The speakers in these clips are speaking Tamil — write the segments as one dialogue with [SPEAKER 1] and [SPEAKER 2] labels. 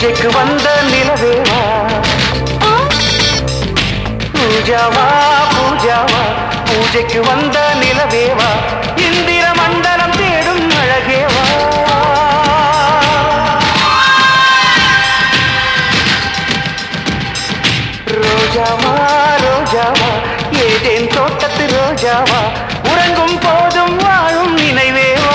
[SPEAKER 1] பூஜைக்கு வந்த நிலவேவா பூஜாவா பூஜாவா பூஜைக்கு வந்த நிலவேவா இந்திர மண்டலம் தேடும் அழகேவா ரோஜாவா ரோஜாவா ஏதேன் தோட்டத்து ரோஜாவா உறங்கும் போதும் வாழும் நினைவேவா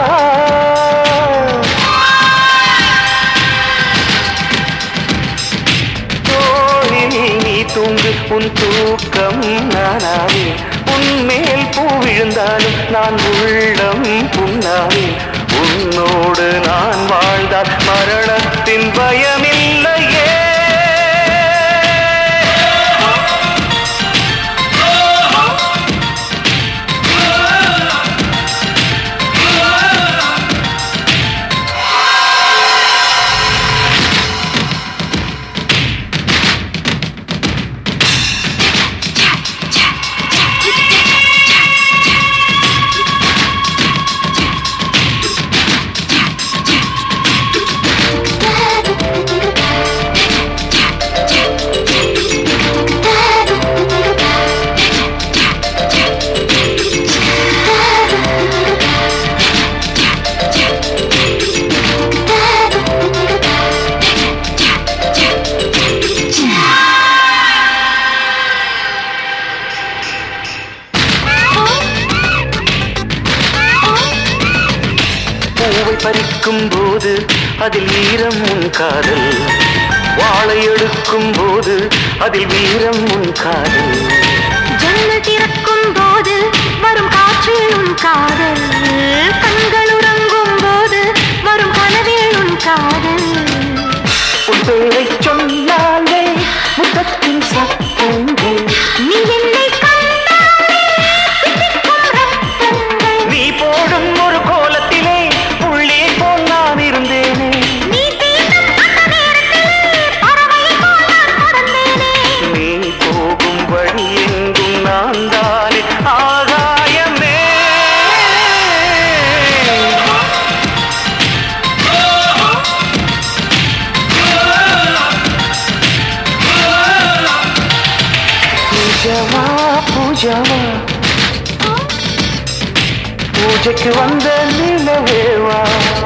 [SPEAKER 1] தூங்கு உன் தூக்கம் நானாவே உன்மேல் பூ விழுந்தாலும் நான் உள்ளம் புண்ணாவே உன்னோடு நான் வாழ்ந்தால் மரணத்தின் பயமில்லையே பறிக்கும் போது அதில் வீரம் உன் காதல் வாழை எடுக்கும் போது அதில் வீரம் உன் காதல்
[SPEAKER 2] ஜன்னல் திறக்கும் போது வரும் காற்றில் உன் காதல் கண்கள் உறங்கும் போது வரும் கனவில் உன் காதல்
[SPEAKER 1] உன் பேரை சொன்னாலே முத்தத்தின் சத்தங்கள்
[SPEAKER 2] நீ என்னை கண்டாலே
[SPEAKER 1] நீ போடும் ஒரு கோலத்திலே புள்ளி போல் நான் இருந்தேனே
[SPEAKER 2] நீ தீண்டும் அந்த நேரத்திலே பறவை போல் நான் பறந்தேனே
[SPEAKER 1] நீ போகும் வழி எங்கும் நான் தானே ஆகாயமே பூஜாவா பூஜாவா பூஜைக்கு வந்த நிலவேவா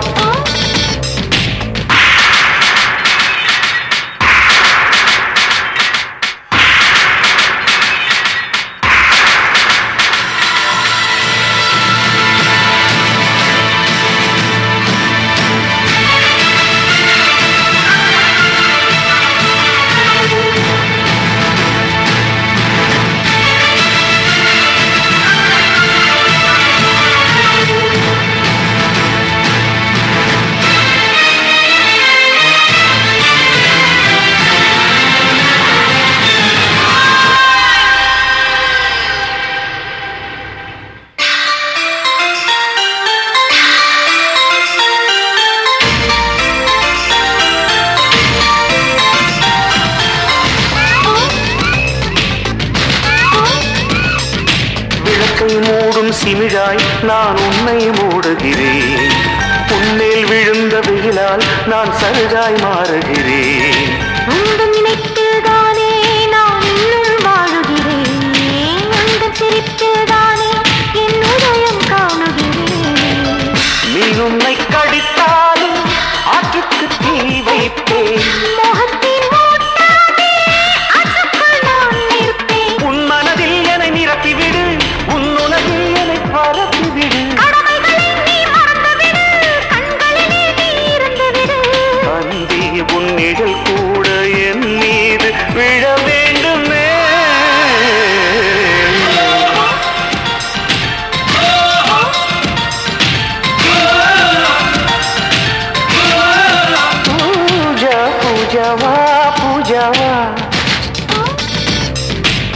[SPEAKER 1] மூடும் சிமிழாய் நான் உன்னை மூடுகிறேன் உன்மேல் விழுந்த வெயிலால் நான் சருகாய் மாறுகிறேன்
[SPEAKER 2] உந்தன் நினைப்பில்தானே நான் இன்னும் வாழுகிறேன் உந்தன் சிரிப்பில்தானே என் உதயம் காணுகிறேன்
[SPEAKER 1] நீ உன்னை கடித்தாலும் ஆற்றுக்கு தீ வைப்பேன்
[SPEAKER 2] மோகத்தின் ஓட்டாமே அதுக்குள் நான் நிற்பேன்
[SPEAKER 1] உன் மனதில் என்னை நிரப்பிவிடு உன் உலகில் என்னை பரப்பிவிடு
[SPEAKER 2] கடமைகளை நீ மறந்துவிடு கண்களிலே நீ இருந்துவிடு
[SPEAKER 1] அன்பே உன் நிழல் கூட என் மீது விழ வேண்டுமே பூஜா பூஜாவா பூஜாவா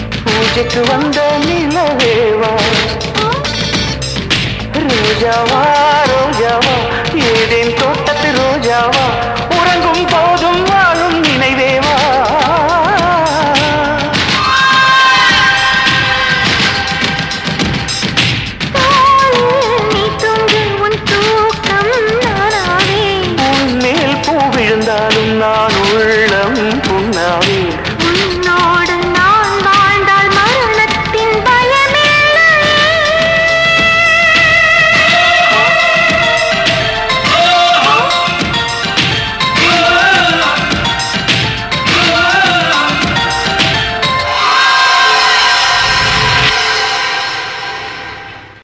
[SPEAKER 1] பூஜைக்கு வந்த நிலவேவா ரோஜாவா